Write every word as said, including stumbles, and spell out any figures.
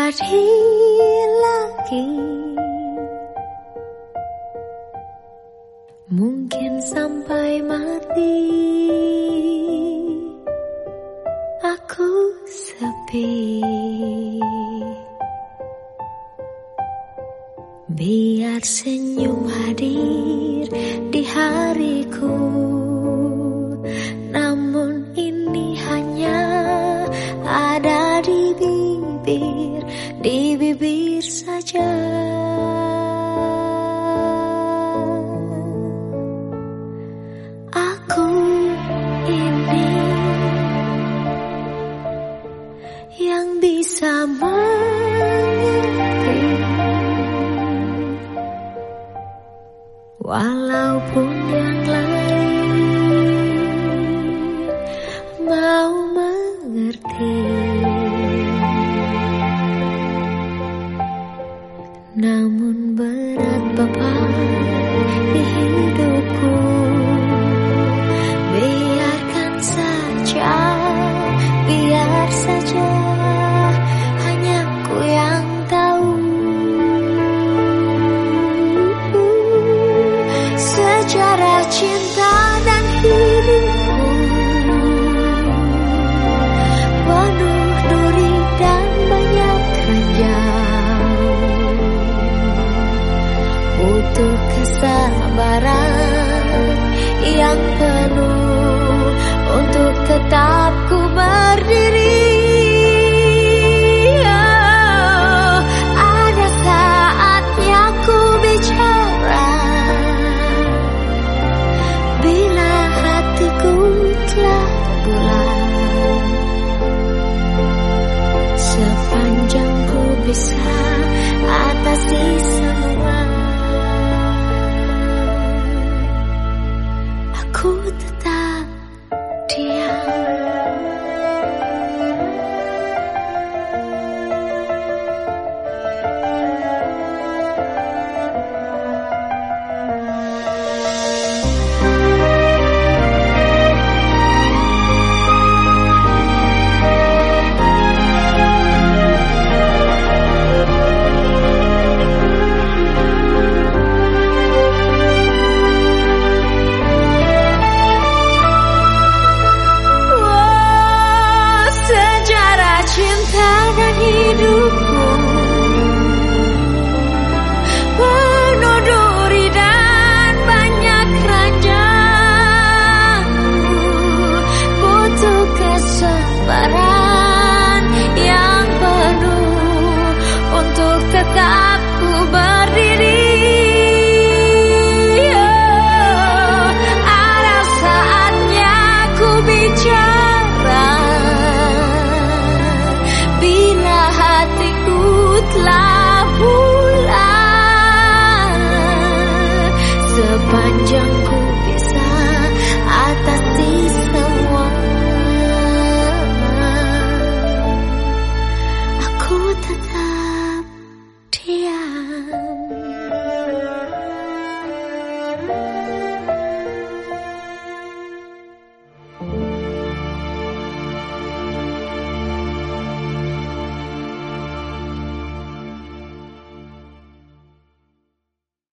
hadir lagi. Mungkin sampai mati aku sepi. Biar senyum hadir di hariku, namun ini hanya ada di bibir, di bibir saja. Aku ini yang bisa mengerti, walaupun yang lain mau mengerti. Namun berat beban di hidupku, biarkan saja, biar saja, hanya ku yang tahu. Sejarah cinta dan hidupku penuh duri dan banyak ranjau. Butuh kesabaran yang penuh untuk tetap ku berdiri. Oh, ada saatnya ku bicara bila hatiku telah bulat. Sepanjang ku bisa atasi semua, aku tetap diam. Tetap ku berdiri. Oh, ada saatnya ku bicara bila hatiku telah bulat. Sepanjang ku bisa atasi semua, aku tetap diam.